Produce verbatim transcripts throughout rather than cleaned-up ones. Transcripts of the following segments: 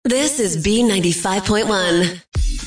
This is B ninety-five point one.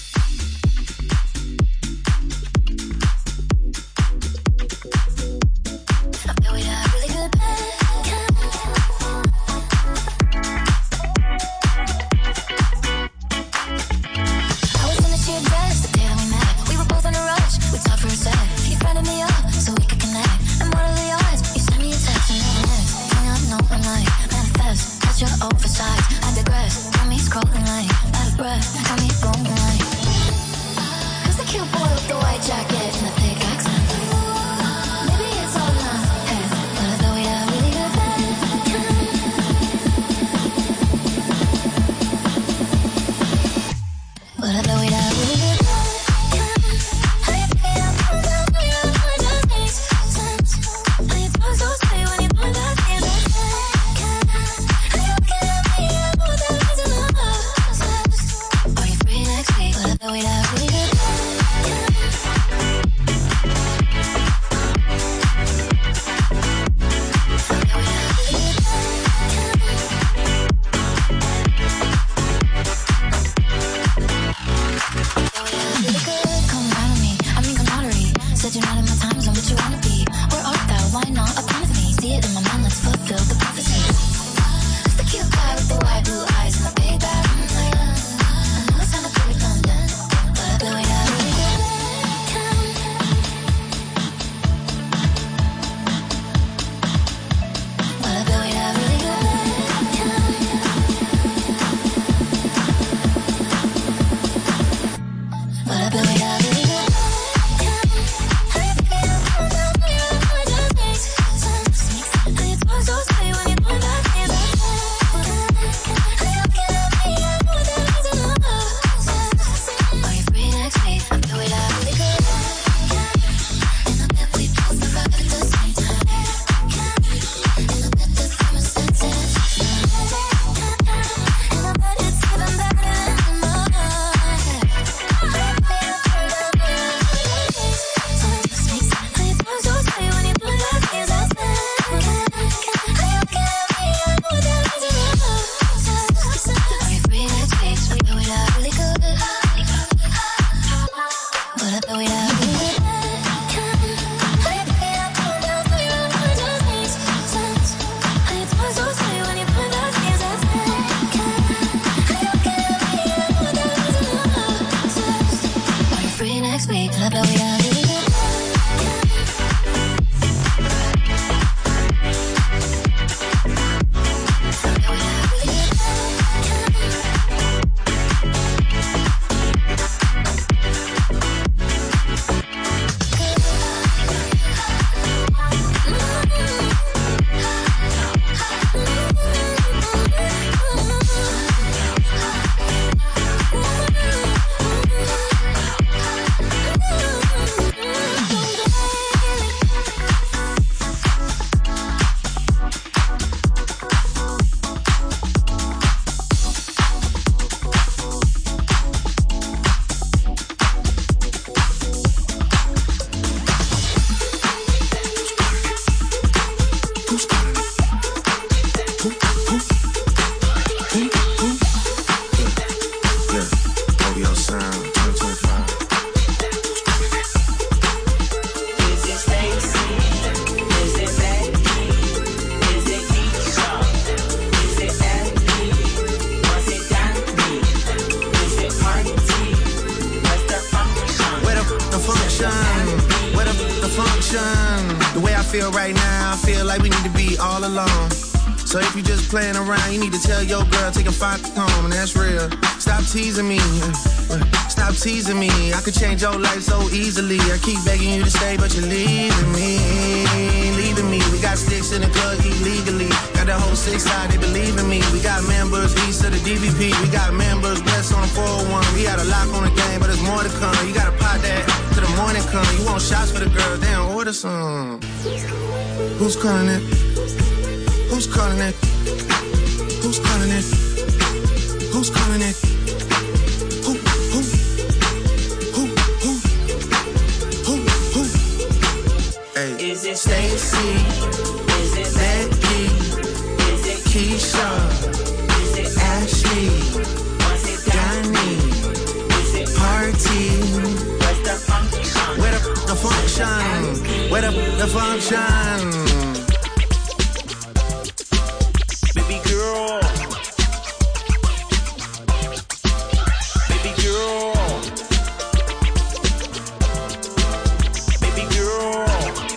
Playing around, you need to tell your girl, take a five home, and that's real. Stop teasing me, stop teasing me. I could change your life so easily. I keep begging you to stay, but you're leaving me, leaving me. We got sticks in the club illegally. Got the whole six side, they believe in me. We got members east of the D V P. We got members west on the four oh one. We got a lock on the game, but there's more to come. You gotta pot that till the morning come. You want shots for the girls, they don't order some. Who's calling it? Who's calling it? Who's calling it? Who's calling it? Who, who, who, who, who, who? Hey. Is it Stacy? Is it Becky? Is it Keisha? Is it Ashley? the function. Baby girl. Baby girl. Baby girl.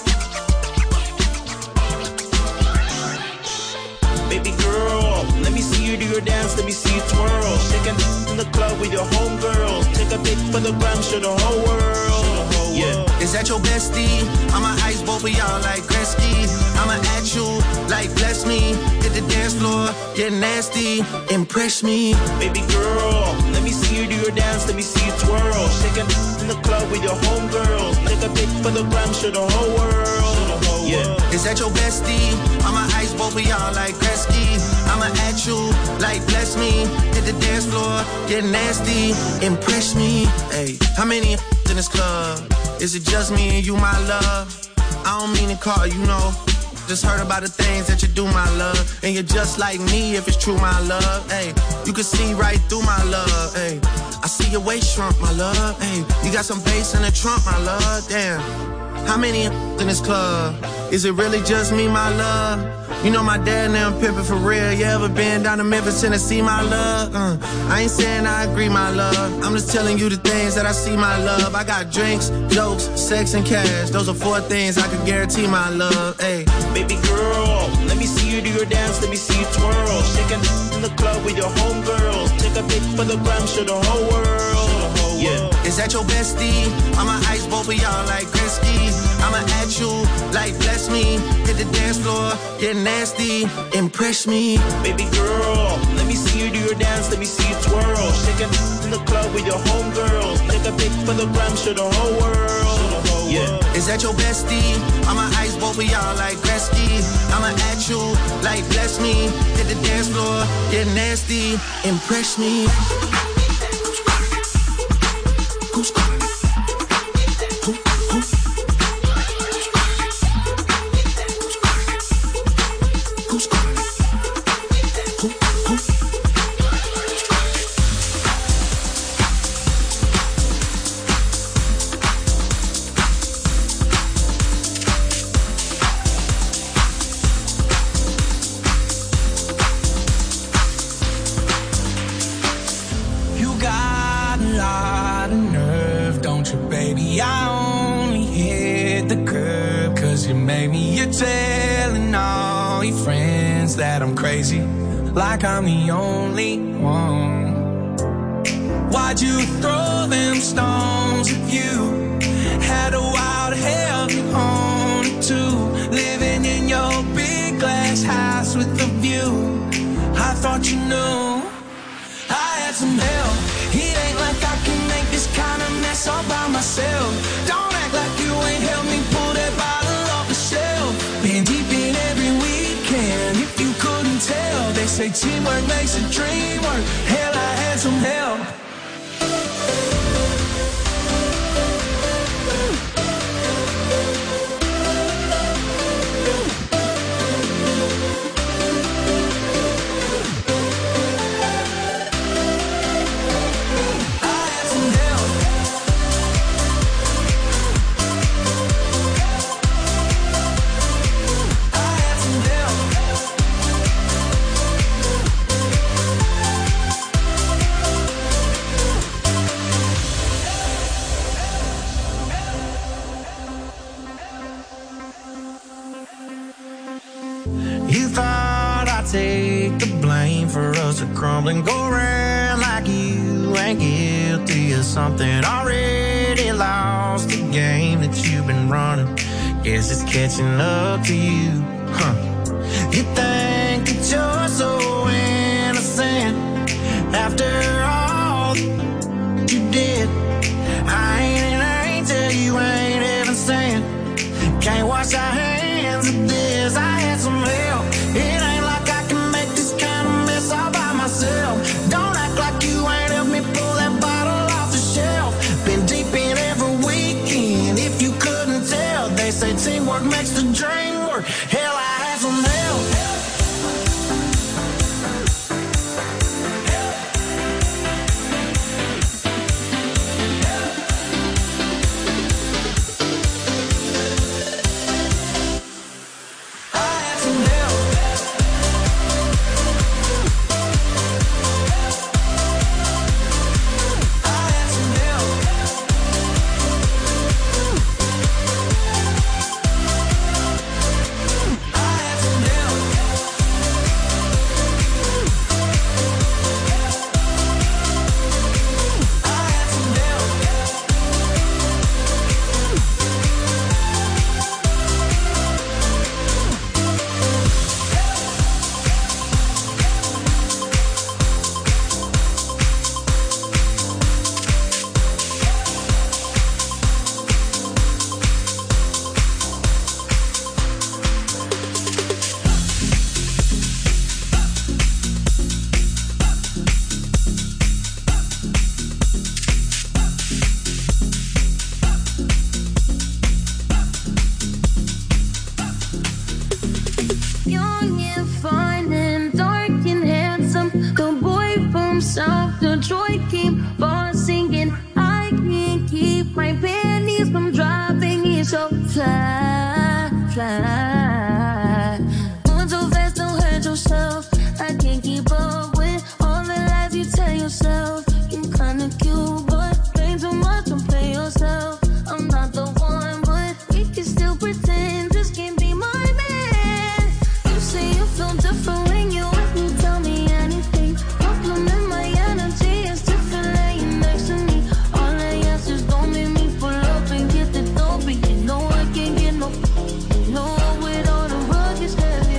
Baby girl. Let me see you do your dance, let me see you twirl. Shaking in the club with your homegirls. Take a pic for the gram, show the whole world. Yeah. Is that your bestie? I'ma ice both of y'all like Gretzky. I'ma at you like bless me. Hit the dance floor, get nasty, impress me. Baby girl, let me see you do your dance, let me see you twirl. Shaking in the club with your homegirls. Take a pic for the gram, show the whole world. Yeah. Is that your bestie? I'ma ice both of y'all like Gretzky. I'ma at you like bless me. Hit the dance floor, get nasty, impress me. Hey, how many in this club? Is it just me and you, my love? I don't mean to call you, know. Just heard about the things that you do, my love. And you're just like me if it's true, my love. Hey, you can see right through my love. Hey, I see your waist shrunk, my love. Hey, you got some bass in the trunk, my love. Damn. How many in this club? Is it really just me, my love? You know my dad now pimpin' for real. You ever been down to Memphis, Tennessee, my love? Uh, I ain't saying I agree, my love. I'm just telling you the things that I see, my love. I got drinks, jokes, sex, and cash. Those are four things I can guarantee, my love. Hey, baby girl, let me see you do your dance, let me see you twirl. Shaking in the club with your homegirls. Take a pic for the gram, show the whole world. Yeah. Is that your bestie? I'ma ice both of y'all like Gretzky. I'ma at you like bless me. Hit the dance floor, get nasty, impress me. Baby girl, let me see you do your dance, let me see you twirl. Shaking in the club with your homegirls. Take a pic for the gram, show the whole world. Yeah. Is that your bestie? I'ma ice both of y'all like Gretzky. I'ma at you like bless me. Hit the dance floor, get nasty, impress me. Who's calling? Who? Who? Who's calling? Who? Who? You got a lot of nerve, don't you, baby? I only hit the curb 'cause you made me. You're telling all your friends that I'm crazy, like I'm the only one. Why'd you throw them stones if you had a wild hell on it too? Living in your big glass house with a view. I thought you knew I had some help. It ain't like I can make this kind of mess all by myself. Don't act like you ain't helped me pull that bottle off the shelf. Been deep in every weekend, if you couldn't tell. They say teamwork makes a dream work. Hell, I had some help. You thought I'd take the blame for us to crumble and go around like you ain't guilty of something. Already lost the game that you've been running. Guess it's catching up to you, huh? You think that you're so innocent after all you did. I ain't an angel, you ain't even saying. Can't wash our hands of this. I had some help. It ain't like I can make this kind of mess all by myself. Don't act like you ain't helped me pull that bottle off the shelf. Been deep in every weekend, if you couldn't tell. They say teamwork makes the dream work. Hell, I had some help. from South Detroit keep on singing. I can't keep my panties from dropping. It's so fly, fly. Moving so fast, don't hurt yourself. I can't keep up with all the lies you tell yourself. You're kinda cute, but ain't too much to play yourself. I'm not the one, but we can still pretend. Just can't be my man. You say you feel different when you with me. Tell me anything. Compliment my energy. It's different laying next to me. All I ask is don't make me pull up and get the dope. But you know I can't get no, no with all the rugged heavy.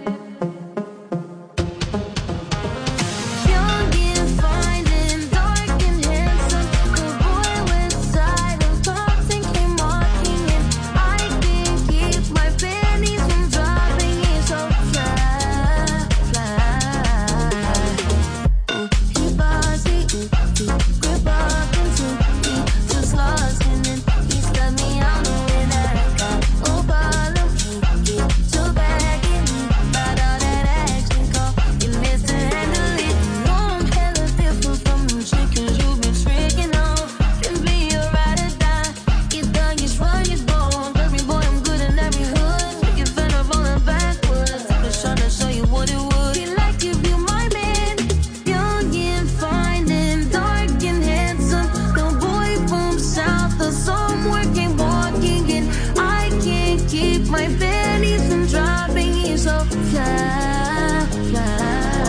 Young and fine and dark and handsome. The boy with side of Compton came walking in. I can't keep my panties from dropping. It's so fly, fly. Ooh, he bossy, ooh, he grip up into me. Just lost and then he stepped me out the way that I got. Oh, bottom, get too back in me. About all that action call, you missed to handle it. No, I'm hella different from them chickens you been tricking off. Can be a ride or die. Get done, get strong, get bold. Every boy, I'm good in every hood. Make it fed up rolling backwards. Just trying to show you what it would be like if you my man. Young and fine and dark and handsome. The boy from South of somewhere came walking in. I can't keep my panties from dropping. He's so fly, fly.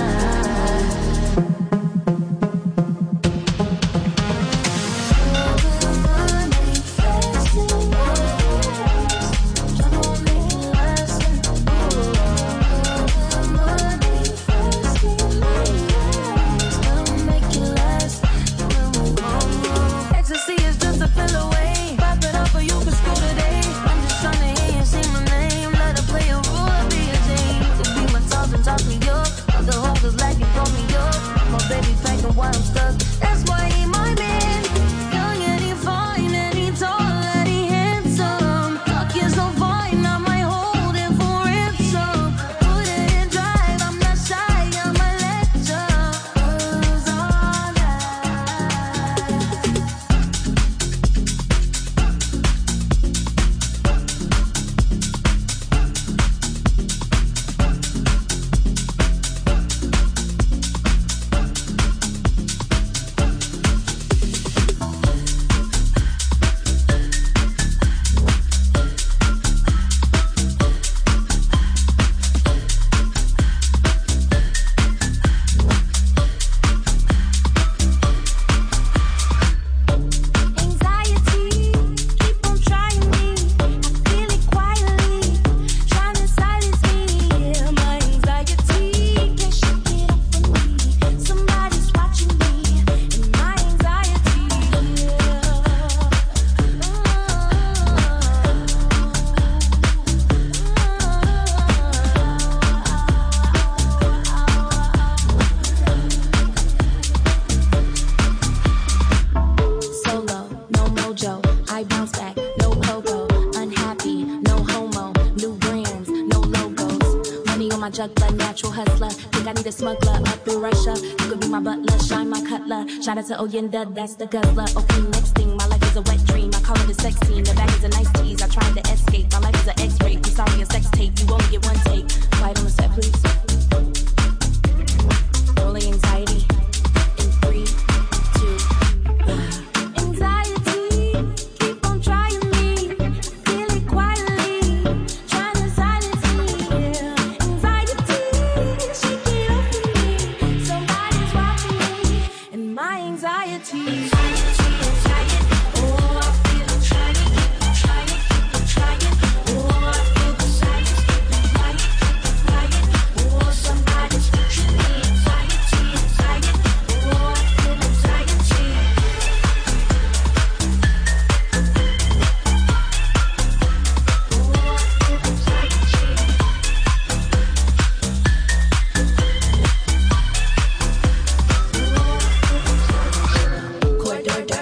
Ecstasy is just a pill away. Pop it up or you can screw today. I'm just trying to hear you say my name. Let her play a role, be a Jane. Could be my toss and toss me up. Other hoes is like you throw me up. My baby packing while I'm stuck. That's why he my man. Young and he fine and he tall and he handsome. Talking so fine, I might hold him for ransom. Put it in drive, I'm not shy, I'm a lecture. Cause all that. Anxiety, keep on trying me. I feel it quietly, trying to silence me. Yeah, my anxiety can't shake it off from me. Somebody's watching me, and my anxiety. Solo, no mojo. I bounce back, no pogo. Unhappy, no homo. New brands, no logos. Money on my juggler, natural hustler. Think I need a smuggler up in Russia. You could be my butler, shine my cutler. Shout out to Oyenda, that's the guzzler. Okay, next thing, my life is a wet dream. I call it a sex scene. The bag is a nice tease. I tried to escape. My life is an X-ray. I'm sorry, a sex tape. You only get one take. Quiet on the set, please. Rolling anxiety. In three, two, one. Anxiety, keep on trying me. Feel it quietly, trying to silence me. Yeah. Anxiety, shake it off from me. Somebody's watching me, and my anxiety. Anxiety, anxiety. Oh, I feel it trying, keep on trying, keep on trying. Oh, I feel the silence, keep on flying, keep on flying. Oh, somebody's watching me. Anxiety, anxiety. Oh, I feel anxiety. Corridor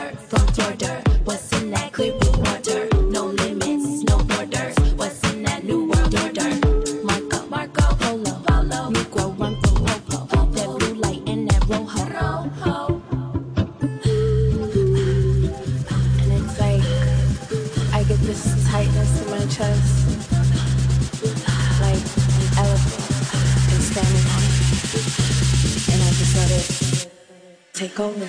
And it's like I get this tightness in my chest, like an elephant is standing on it, and I just let it take over.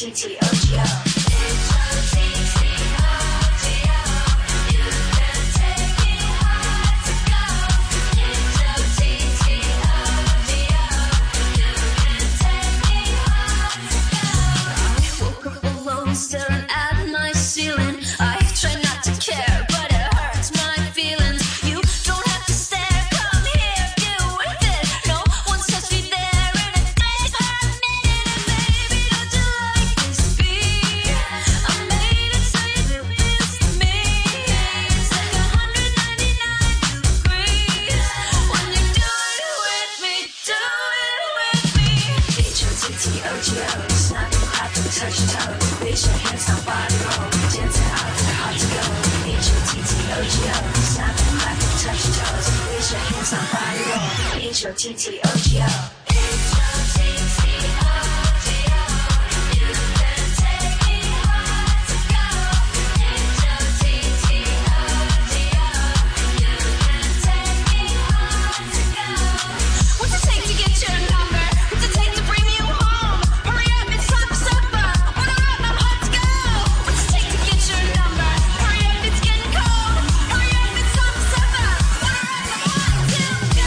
T T O G O. H O T T O G O. You can take me hard to go. H O T T O G O. You can take me hard to go. I woke up alone, staring at my ceiling. I try not to care, but it hurts my feelings. You don't have to stare, come here, do with it. No one's touched me there in a day per minute. And baby, don't you like this beat? I made it so you miss me. It's like one hundred ninety-nine degrees when you do it with me, do it with me. H O T T O G O, snap and clap and touch your toes. Raise your hands, now body roll, dancing out to hard to go. H O T T O G O, snap and clap and touch your toes. Raise your hands, now body roll, H O T T O G O. H O T T O G O, you can take me hard to go. H O T T O G O, you can take me hard to go. What's it take to get your number? What's it take to bring you home? Hurry up, it's time for supper. Order up, I'm hot to go. What's it take to get your number? Hurry up, it's getting cold. Hurry up, it's time for supper. Order up, I'm hot to go.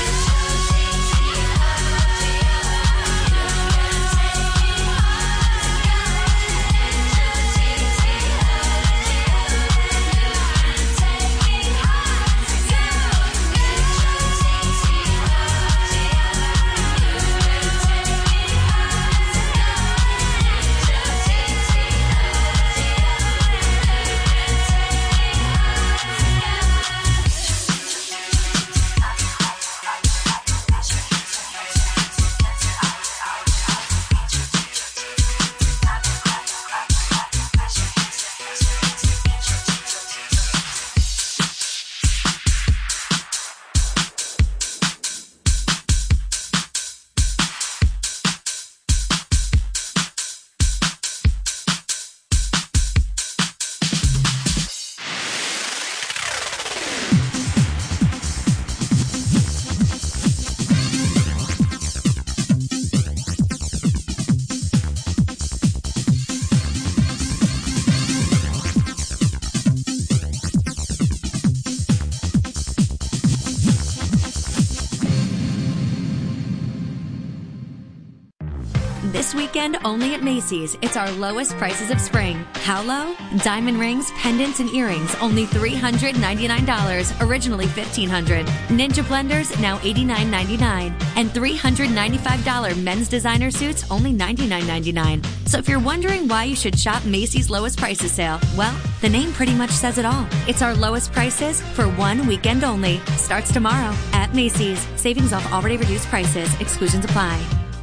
This weekend, only at Macy's, it's our lowest prices of spring. How low? Diamond rings, pendants, and earrings, only three hundred ninety-nine dollars, originally fifteen hundred dollars. Ninja blenders, now eighty-nine ninety-nine. And three hundred ninety-five dollars men's designer suits, only ninety-nine ninety-nine. So if you're wondering why you should shop Macy's lowest prices sale, well, the name pretty much says it all. It's our lowest prices for one weekend only. Starts tomorrow at Macy's. Savings off already reduced prices. Exclusions apply.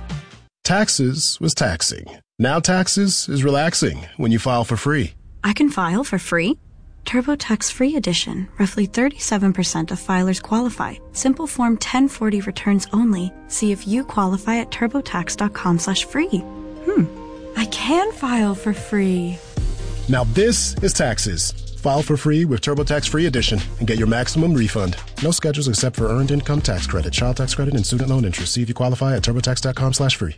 Taxes was taxing. Now taxes is relaxing when you file for free. I can file for free? TurboTax Free Edition. Roughly thirty-seven percent of filers qualify. Simple Form ten forty returns only. See if you qualify at TurboTax.com slash free. Hmm. I can file for free. Now this is taxes. File for free with TurboTax Free Edition and get your maximum refund. No schedules except for earned income tax credit, child tax credit, and student loan interest. See if you qualify at TurboTax.com slash free.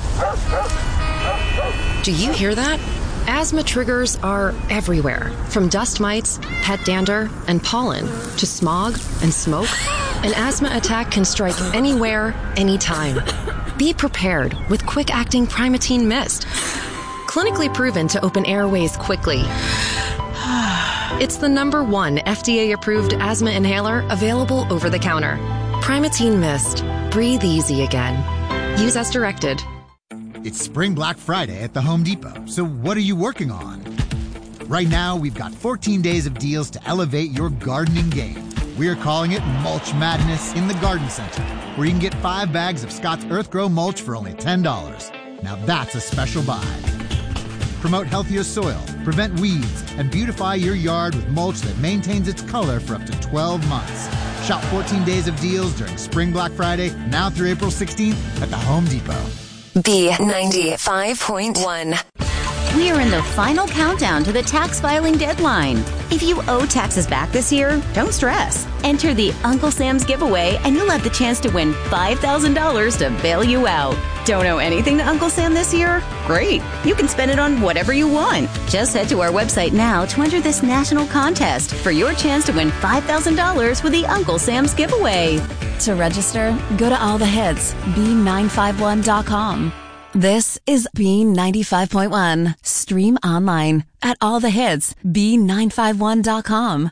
Do you hear that? Asthma triggers are everywhere, from dust mites, pet dander, and pollen, to smog and smoke. An asthma attack can strike anywhere, anytime. Be prepared with quick-acting Primatene Mist. Clinically proven to open airways quickly. It's the number one F D A-approved asthma inhaler available over the counter. Primatene Mist. Breathe easy again. Use as directed. It's Spring Black Friday at the Home Depot, so what are you working on? Right now, we've got fourteen days of deals to elevate your gardening game. We're calling it Mulch Madness in the Garden Center, where you can get five bags of Scott's Earthgrow mulch for only ten dollars. Now that's a special buy. Promote healthier soil, prevent weeds, and beautify your yard with mulch that maintains its color for up to twelve months. Shop fourteen days of deals during Spring Black Friday, now through April sixteenth at the Home Depot. B ninety-five point one. We are in the final countdown to the tax filing deadline. If you owe taxes back this year, don't stress. Enter the Uncle Sam's giveaway and you'll have the chance to win five thousand dollars to bail you out. Don't owe anything to Uncle Sam this year? Great. You can spend it on whatever you want. Just head to our website now to enter this national contest for your chance to win five thousand dollars with the Uncle Sam's giveaway. To register, go to all the hits, B nine five one dot com. This is B ninety-five point one. Stream online at all the hits, B nine five one dot com.